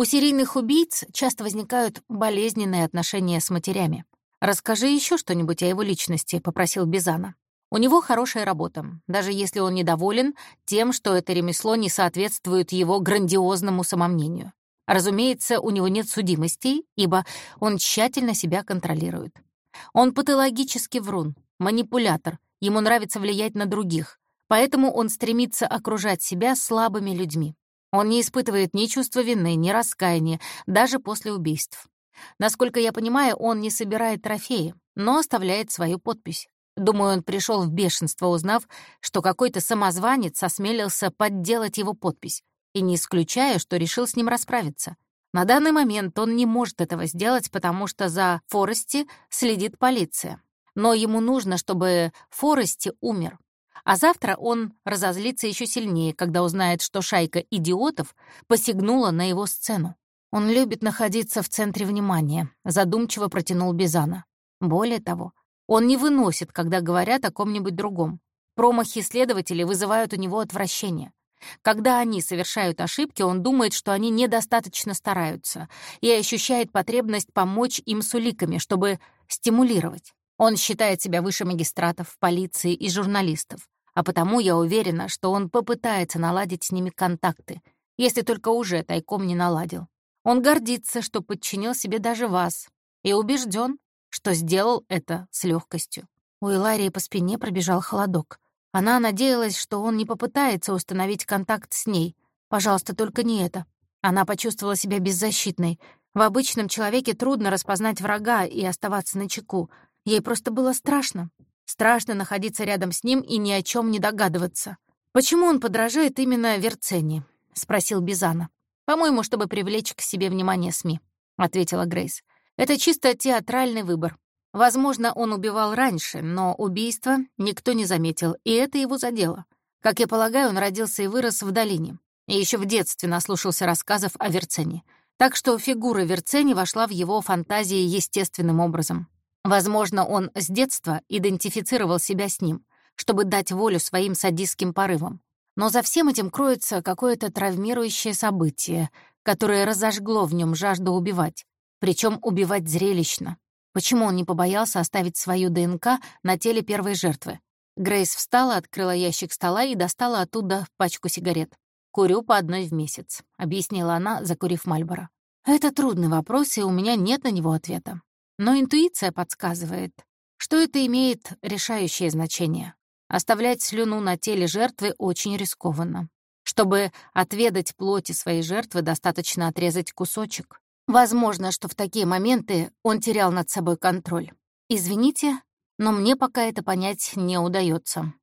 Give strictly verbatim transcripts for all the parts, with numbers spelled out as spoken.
У серийных убийц часто возникают болезненные отношения с матерями. «Расскажи еще что-нибудь о его личности», — попросил Бизана. «У него хорошая работа, даже если он недоволен тем, что это ремесло не соответствует его грандиозному самомнению. Разумеется, у него нет судимостей, ибо он тщательно себя контролирует. Он патологический врун, манипулятор, ему нравится влиять на других, поэтому он стремится окружать себя слабыми людьми. Он не испытывает ни чувства вины, ни раскаяния, даже после убийств. Насколько я понимаю, он не собирает трофеи, но оставляет свою подпись. Думаю, он пришел в бешенство, узнав, что какой-то самозванец осмелился подделать его подпись, и не исключаю, что решил с ним расправиться. На данный момент он не может этого сделать, потому что за Форести следит полиция. Но ему нужно, чтобы Форести умер. А завтра он разозлится еще сильнее, когда узнает, что шайка идиотов посягнула на его сцену. Он любит находиться в центре внимания, задумчиво протянул Бизана. Более того, он не выносит, когда говорят о ком-нибудь другом. Промахи следователей вызывают у него отвращение. Когда они совершают ошибки, он думает, что они недостаточно стараются, и ощущает потребность помочь им с уликами, чтобы стимулировать. Он считает себя выше магистратов, полиции и журналистов, а потому я уверена, что он попытается наладить с ними контакты, если только уже тайком не наладил. Он гордится, что подчинил себе даже вас, и убежден, что сделал это с легкостью. У Иларии по спине пробежал холодок. Она надеялась, что он не попытается установить контакт с ней. Пожалуйста, только не это. Она почувствовала себя беззащитной. В обычном человеке трудно распознать врага и оставаться начеку. Ей просто было страшно. Страшно находиться рядом с ним и ни о чем не догадываться. «Почему он подражает именно Верцени?» — спросил Бизана. «По-моему, чтобы привлечь к себе внимание СМИ», — ответила Грейс. «Это чисто театральный выбор. Возможно, он убивал раньше, но убийство никто не заметил, и это его задело. Как я полагаю, он родился и вырос в долине, и еще в детстве наслушался рассказов о Верцени. Так что фигура Верцени вошла в его фантазии естественным образом. Возможно, он с детства идентифицировал себя с ним, чтобы дать волю своим садистским порывам. Но за всем этим кроется какое-то травмирующее событие, которое разожгло в нем жажду убивать, причем убивать зрелищно. Почему он не побоялся оставить свою ДНК на теле первой жертвы? Грейс встала, открыла ящик стола и достала оттуда пачку сигарет. «Курю по одной в месяц», — объяснила она, закурив Мальборо. «Это трудный вопрос, и у меня нет на него ответа. Но интуиция подсказывает, что это имеет решающее значение. Оставлять слюну на теле жертвы очень рискованно. Чтобы отведать плоти своей жертвы, достаточно отрезать кусочек. Возможно, что в такие моменты он терял над собой контроль. Извините, но мне пока это понять не удается.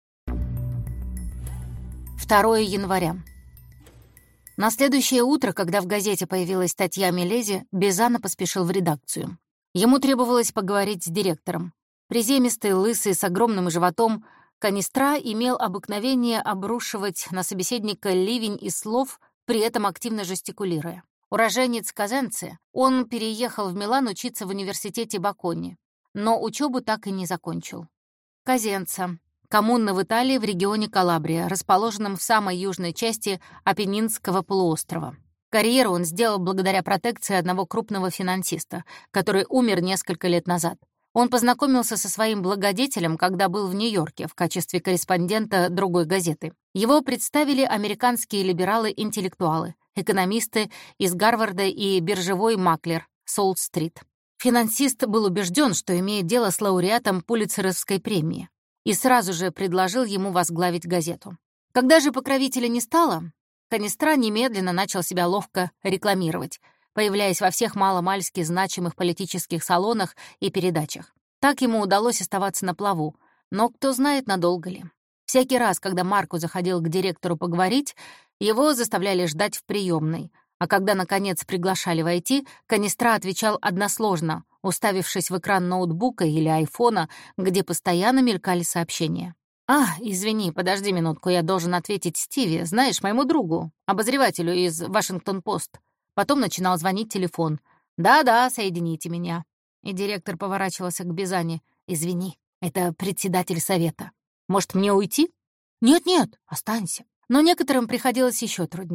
второе января. На следующее утро, когда в газете появилась статья Мелези, Бизана поспешил в редакцию. Ему требовалось поговорить с директором. Приземистый, лысый, с огромным животом, Канистра имел обыкновение обрушивать на собеседника ливень из слов, при этом активно жестикулируя. Уроженец Казенцы, он переехал в Милан учиться в университете Бакони, но учебу так и не закончил. Казенца — коммуна в Италии в регионе Калабрия, расположенном в самой южной части Апеннинского полуострова. Карьеру он сделал благодаря протекции одного крупного финансиста, который умер несколько лет назад. Он познакомился со своим благодетелем, когда был в Нью-Йорке в качестве корреспондента другой газеты. Его представили американские либералы-интеллектуалы, экономисты из Гарварда и биржевой маклер Солт-стрит. Финансист был убежден, что имеет дело с лауреатом Пулитцеровской премии, и сразу же предложил ему возглавить газету. Когда же покровителя не стало, Канистра немедленно начал себя ловко рекламировать, появляясь во всех маломальски значимых политических салонах и передачах. Так ему удалось оставаться на плаву, но кто знает, надолго ли. Всякий раз, когда Марко заходил к директору поговорить, его заставляли ждать в приемной, а когда, наконец, приглашали войти, Канистра отвечал односложно, уставившись в экран ноутбука или айфона, где постоянно мелькали сообщения. «А, извини, подожди минутку, я должен ответить Стиви, знаешь, моему другу, обозревателю из Вашингтон-Пост». Потом начинал звонить телефон. «Да-да, соедините меня». И директор поворачивался к Бизане. «Извини, это председатель совета. Может, мне уйти?» «Нет-нет, останься». Но некоторым приходилось еще труднее.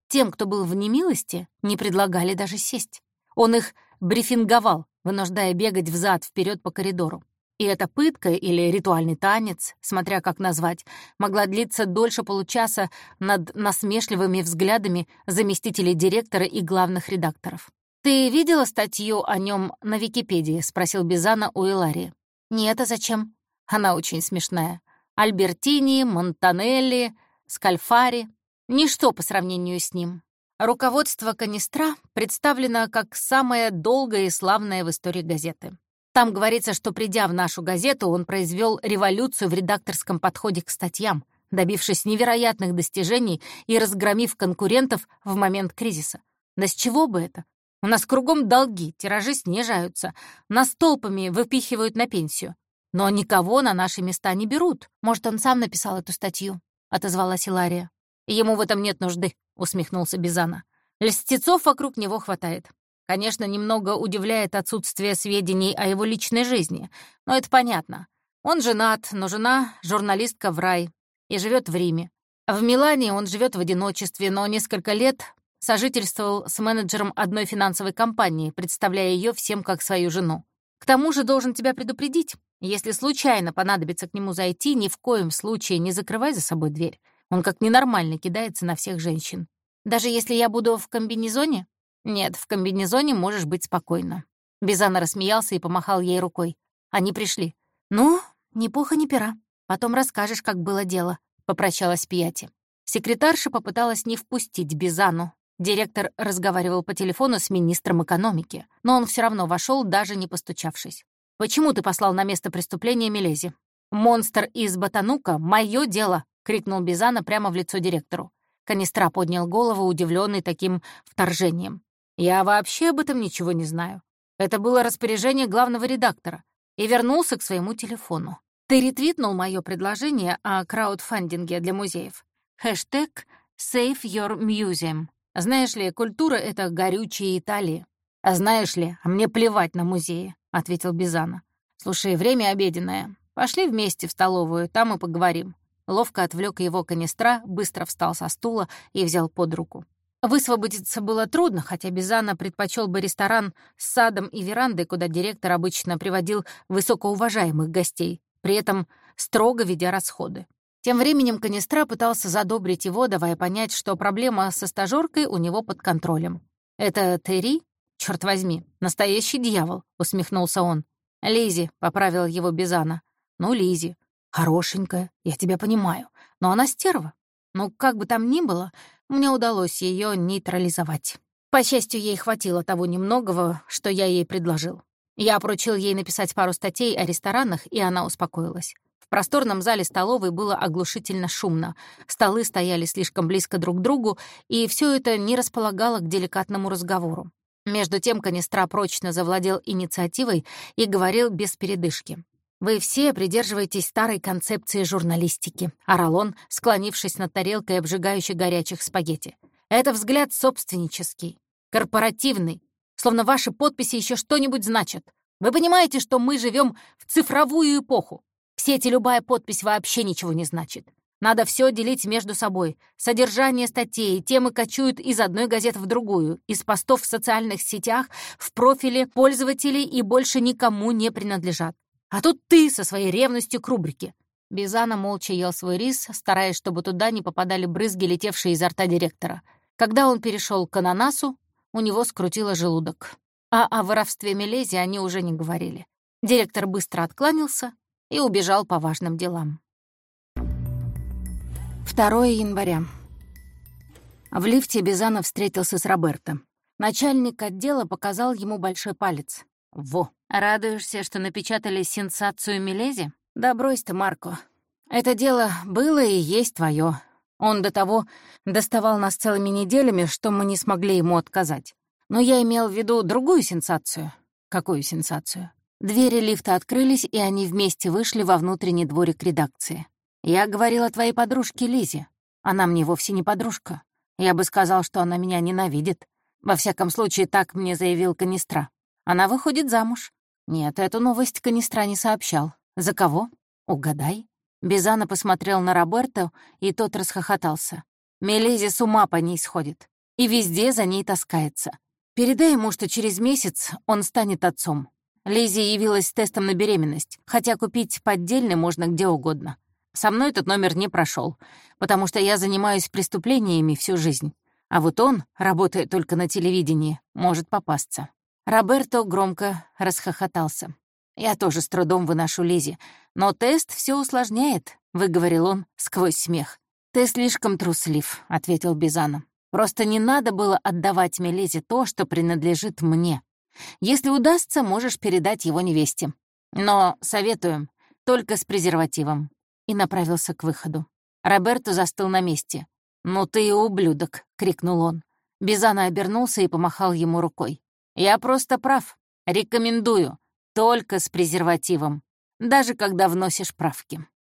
Тем, кто был в немилости, не предлагали даже сесть. Он их брифинговал, вынуждая бегать взад вперед по коридору. И эта пытка или ритуальный танец, смотря как назвать, могла длиться дольше получаса над насмешливыми взглядами заместителей директора и главных редакторов. «Ты видела статью о нем на Википедии?» — спросил Бизана у Иларии. «Нет, а зачем?» Она очень смешная. Альбертини, Монтанелли, Скальфари — ничто по сравнению с ним. Руководство Канистра представлено как самое долгое и славное в истории газеты. Там говорится, что, придя в нашу газету, он произвел революцию в редакторском подходе к статьям, добившись невероятных достижений и разгромив конкурентов в момент кризиса. Да с чего бы это? У нас кругом долги, тиражи снижаются, нас толпами выпихивают на пенсию. Но никого на наши места не берут. Может, он сам написал эту статью?» — отозвалась Илария. «Ему в этом нет нужды», — усмехнулся Бизана. «Льстецов вокруг него хватает. Конечно, немного удивляет отсутствие сведений о его личной жизни, но это понятно. Он женат, но жена — журналистка в рай и живет в Риме. В Милане он живет в одиночестве, но несколько лет сожительствовал с менеджером одной финансовой компании, представляя ее всем как свою жену. К тому же должен тебя предупредить, если случайно понадобится к нему зайти, ни в коем случае не закрывай за собой дверь. Он как ненормально кидается на всех женщин. Даже если я буду в комбинезоне? Нет, в комбинезоне можешь быть спокойна». Бизана рассмеялся и помахал ей рукой. Они пришли. «Ну, ни пуха, ни пера. Потом расскажешь, как было дело», — попрощалась Пьяти. Секретарша попыталась не впустить Бизану. Директор разговаривал по телефону с министром экономики, но он все равно вошел, даже не постучавшись. «Почему ты послал на место преступления Милези?» «Монстр из Батанука — мое дело», — крикнул Бизана прямо в лицо директору. Канистра поднял голову, удивленный таким вторжением. «Я вообще об этом ничего не знаю. Это было распоряжение главного редактора». И вернулся к своему телефону. «Ты ретвитнул мое предложение о краудфандинге для музеев. Хэштег «Save your museum». Знаешь ли, культура — это горючее Италии. А знаешь ли, а мне плевать на музеи», — ответил Бизана. «Слушай, время обеденное. Пошли вместе в столовую, там и поговорим». Ловко отвлек его Канистра, быстро встал со стула и взял под руку. Высвободиться было трудно, хотя Бизана предпочел бы ресторан с садом и верандой, куда директор обычно приводил высокоуважаемых гостей, при этом строго ведя расходы. Тем временем Канистра пытался задобрить его, давая понять, что проблема со стажёркой у него под контролем. «Это Терри? Чёрт возьми, настоящий дьявол», — усмехнулся он. «Лизи», — поправил его Бизана. «Ну, Лизи. Хорошенькая, я тебя понимаю. Но она стерва. Ну, как бы там ни было, мне удалось ее нейтрализовать. По счастью, ей хватило того немногого, что я ей предложил. Я поручил ей написать пару статей о ресторанах, и она успокоилась. В просторном зале столовой было оглушительно шумно. Столы стояли слишком близко друг к другу, и все это не располагало к деликатному разговору. Между тем Канистра прочно завладел инициативой и говорил без передышки. «Вы все придерживаетесь старой концепции журналистики», — орал он, склонившись над тарелкой обжигающих горячих спагетти. «Это взгляд собственнический, корпоративный, словно ваши подписи еще что-нибудь значат. Вы понимаете, что мы живем в цифровую эпоху? В сети любая подпись вообще ничего не значит. Надо все делить между собой. Содержание статей, темы кочуют из одной газеты в другую, из постов в социальных сетях, в профиле пользователей и больше никому не принадлежат. А тут ты со своей ревностью к рубрике». Бизана молча ел свой рис, стараясь, чтобы туда не попадали брызги, летевшие изо рта директора. Когда он перешел к ананасу, у него скрутило желудок. А о воровстве Милези они уже не говорили. Директор быстро откланялся и убежал по важным делам. второго января. В лифте Бизана встретился с Роберто. Начальник отдела показал ему большой палец. «Во! Радуешься, что напечатали сенсацию Милези? Да брось ты, Марко. Это дело было и есть твое. Он до того доставал нас целыми неделями, что мы не смогли ему отказать. Но я имел в виду другую сенсацию». «Какую сенсацию?» Двери лифта открылись, и они вместе вышли во внутренний дворик редакции. «Я говорил о твоей подружке Лизе. Она мне вовсе не подружка. Я бы сказал, что она меня ненавидит. Во всяком случае, так мне заявил Канистра. Она выходит замуж». Нет, эту новость Канистра не сообщал. «За кого? Угадай». Бизана посмотрел на Роберто, и тот расхохотался. «Милези с ума по ней сходит. и везде за ней таскается. Передай ему, что через месяц он станет отцом. Лиззи явилась с тестом на беременность, хотя купить поддельный можно где угодно. Со мной этот номер не прошел, потому что я занимаюсь преступлениями всю жизнь. А вот он, работая только на телевидении, может попасться». Роберто громко расхохотался. «Я тоже с трудом выношу Лиззи, но тест все усложняет», — выговорил он сквозь смех. «Ты слишком труслив», — ответил Бизано. «Просто не надо было отдавать Мелизе то, что принадлежит мне. Если удастся, можешь передать его невесте. Но советуем, только с презервативом». И направился к выходу. Роберто застыл на месте. «Ну ты и ублюдок», — крикнул он. Бизано обернулся и помахал ему рукой. «Я просто прав. Рекомендую. Только с презервативом. Даже когда вносишь правки».